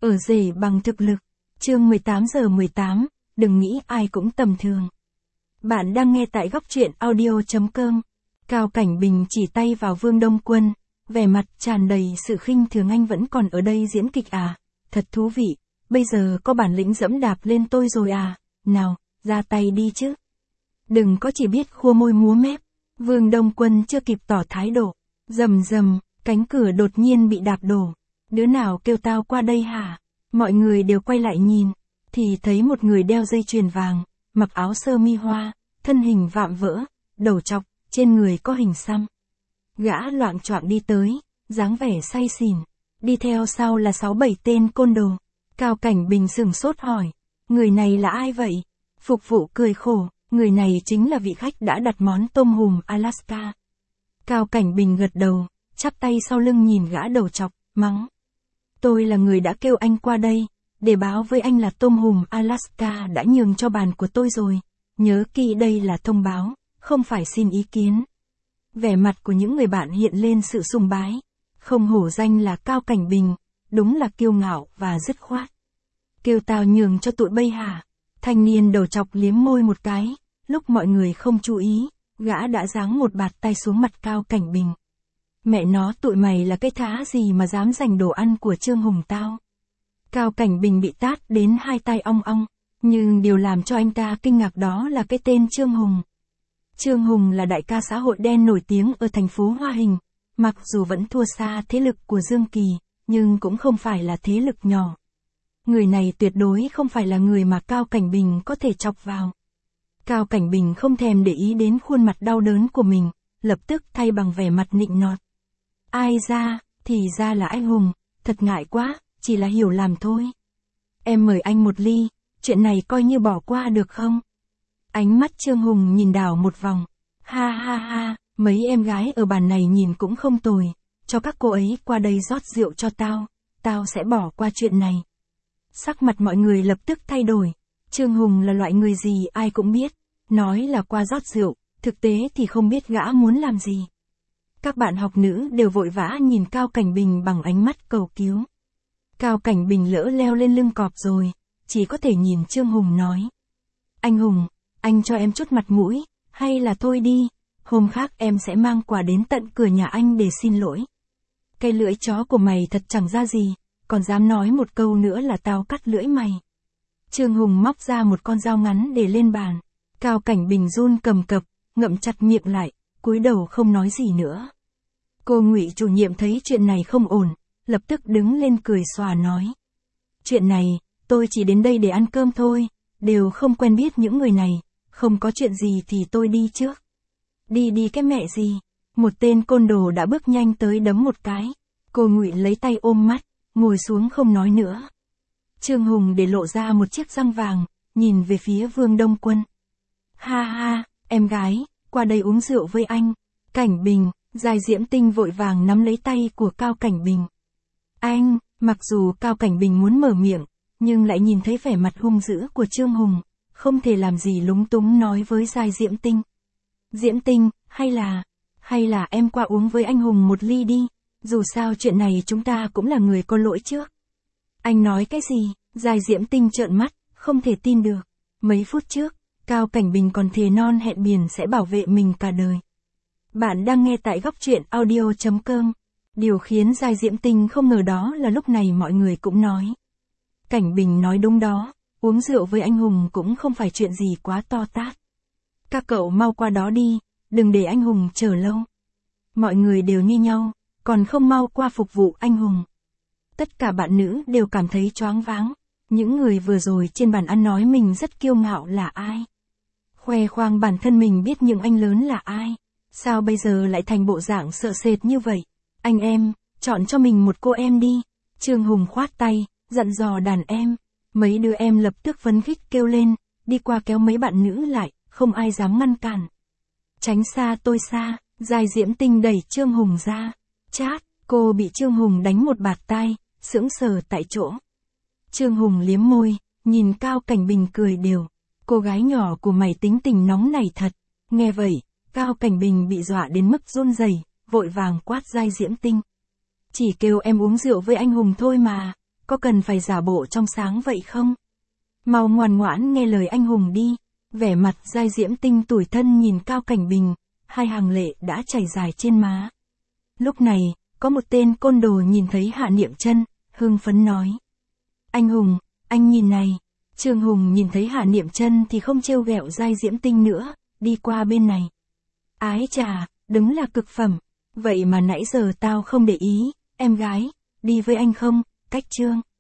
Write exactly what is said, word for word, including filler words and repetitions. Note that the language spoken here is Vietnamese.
Ở rể bằng thực lực. Chương mười tám giờ mười tám, đừng nghĩ ai cũng tầm thường. Bạn đang nghe tại góc truyện audio chấm com. Cao Cảnh Bình chỉ tay vào Vương Đông Quân, vẻ mặt tràn đầy sự khinh thường. Anh vẫn còn ở đây diễn kịch à? Thật thú vị, bây giờ có bản lĩnh dẫm đạp lên tôi rồi à? Nào, ra tay đi chứ. Đừng có chỉ biết khua môi múa mép. Vương Đông Quân chưa kịp tỏ thái độ. Rầm rầm, cánh cửa đột nhiên bị đạp đổ. Đứa nào kêu tao qua đây hả? Mọi người đều quay lại nhìn, thì thấy một người đeo dây chuyền vàng, mặc áo sơ mi hoa, thân hình vạm vỡ, đầu trọc, trên người có hình xăm. Gã loạng choạng đi tới, dáng vẻ say xỉn, đi theo sau là sáu bảy tên côn đồ. Cao Cảnh Bình sửng sốt hỏi, người này là ai vậy? Phục vụ cười khổ, người này chính là vị khách đã đặt món tôm hùm Alaska. Cao Cảnh Bình gật đầu, chắp tay sau lưng nhìn gã đầu trọc, mắng. Tôi là người đã kêu anh qua đây, để báo với anh là tôm hùm Alaska đã nhường cho bàn của tôi rồi. Nhớ kỹ đây là thông báo, không phải xin ý kiến. Vẻ mặt của những người bạn hiện lên sự sùng bái. Không hổ danh là Cao Cảnh Bình, đúng là kiêu ngạo và dứt khoát. Kêu tao nhường cho tụi bây hả? Thanh niên đầu trọc liếm môi một cái, lúc mọi người không chú ý, gã đã giáng một bạt tay xuống mặt Cao Cảnh Bình. Mẹ nó, tụi mày là cái thá gì mà dám giành đồ ăn của Trương Hùng tao? Cao Cảnh Bình bị tát đến hai tay ong ong, nhưng điều làm cho anh ta kinh ngạc đó là cái tên Trương Hùng. Trương Hùng là đại ca xã hội đen nổi tiếng ở thành phố Hoa Hình, mặc dù vẫn thua xa thế lực của Dương Kỳ, nhưng cũng không phải là thế lực nhỏ. Người này tuyệt đối không phải là người mà Cao Cảnh Bình có thể chọc vào. Cao Cảnh Bình không thèm để ý đến khuôn mặt đau đớn của mình, lập tức thay bằng vẻ mặt nịnh nọt. Ai ra, thì ra là anh Hùng, thật ngại quá, chỉ là hiểu lầm thôi. Em mời anh một ly, chuyện này coi như bỏ qua được không? Ánh mắt Trương Hùng nhìn đảo một vòng. Ha ha ha, mấy em gái ở bàn này nhìn cũng không tồi, cho các cô ấy qua đây rót rượu cho tao, tao sẽ bỏ qua chuyện này. Sắc mặt mọi người lập tức thay đổi. Trương Hùng là loại người gì ai cũng biết, nói là qua rót rượu, thực tế thì không biết gã muốn làm gì. Các bạn học nữ đều vội vã nhìn Cao Cảnh Bình bằng ánh mắt cầu cứu. Cao Cảnh Bình lỡ leo lên lưng cọp rồi, chỉ có thể nhìn Trương Hùng nói. Anh Hùng, anh cho em chút mặt mũi, hay là thôi đi, hôm khác em sẽ mang quà đến tận cửa nhà anh để xin lỗi. Cái lưỡi chó của mày thật chẳng ra gì, còn dám nói một câu nữa là tao cắt lưỡi mày. Trương Hùng móc ra một con dao ngắn để lên bàn. Cao Cảnh Bình run cầm cập, ngậm chặt miệng lại, cúi đầu không nói gì nữa. Cô Ngụy chủ nhiệm thấy chuyện này không ổn, lập tức đứng lên cười xòa nói. Chuyện này, tôi chỉ đến đây để ăn cơm thôi, đều không quen biết những người này, không có chuyện gì thì tôi đi trước. Đi đi cái mẹ gì, một tên côn đồ đã bước nhanh tới đấm một cái. Cô Ngụy lấy tay ôm mắt, ngồi xuống không nói nữa. Trương Hùng để lộ ra một chiếc răng vàng, nhìn về phía Vương Đông Quân. Ha ha, em gái, qua đây uống rượu với anh. Cảnh Bình, Giai Diễm Tinh vội vàng nắm lấy tay của Cao Cảnh Bình. Anh, mặc dù Cao Cảnh Bình muốn mở miệng, nhưng lại nhìn thấy vẻ mặt hung dữ của Trương Hùng, không thể làm gì lúng túng nói với Giai Diễm Tinh. Diễm Tinh, hay là, hay là em qua uống với anh Hùng một ly đi, dù sao chuyện này chúng ta cũng là người có lỗi trước. Anh nói cái gì? Giai Diễm Tinh trợn mắt, không thể tin được. Mấy phút trước, Cao Cảnh Bình còn thề non hẹn biển sẽ bảo vệ mình cả đời. Bạn đang nghe tại góc truyện audio chấm com. Điều khiến Giai Diễm Tinh không ngờ đó là lúc này mọi người cũng nói. Cảnh Bình nói đúng đó, uống rượu với anh Hùng cũng không phải chuyện gì quá to tát. Các cậu mau qua đó đi, đừng để anh Hùng chờ lâu. Mọi người đều như nhau, còn không mau qua phục vụ anh Hùng. Tất cả bạn nữ đều cảm thấy choáng váng. Những người vừa rồi trên bàn ăn nói mình rất kiêu ngạo là ai? Khoe khoang bản thân mình biết những anh lớn là ai? Sao bây giờ lại thành bộ dạng sợ sệt như vậy? Anh em, chọn cho mình một cô em đi. Trương Hùng khoát tay, dặn dò đàn em. Mấy đứa em lập tức phấn khích kêu lên, đi qua kéo mấy bạn nữ lại, không ai dám ngăn cản. Tránh xa tôi xa, Giai Diễm Tinh đẩy Trương Hùng ra. Chát, cô bị Trương Hùng đánh một bạt tai, sững sờ tại chỗ. Trương Hùng liếm môi, nhìn Cao Cảnh Bình cười đều. Cô gái nhỏ của mày tính tình nóng nảy thật. Nghe vậy, Cao Cảnh Bình bị dọa đến mức run rẩy, vội vàng quát Giai Diễm Tinh. Chỉ kêu em uống rượu với anh Hùng thôi mà, có cần phải giả bộ trong sáng vậy không? Mau ngoan ngoãn nghe lời anh hùng đi. Vẻ mặt Giai Diễm Tinh tủi thân nhìn Cao Cảnh Bình, hai hàng lệ đã chảy dài trên má. Lúc này, có một tên côn đồ nhìn thấy Hạ Niệm Chân, hưng phấn nói. Anh Hùng, anh nhìn này. Trương Hùng nhìn thấy Hạ Niệm Chân thì không trêu ghẹo Giai Diễm Tinh nữa, đi qua bên này. Ái chà, đúng là cực phẩm. Vậy mà nãy giờ tao không để ý, em gái, đi với anh không, Cách Trương.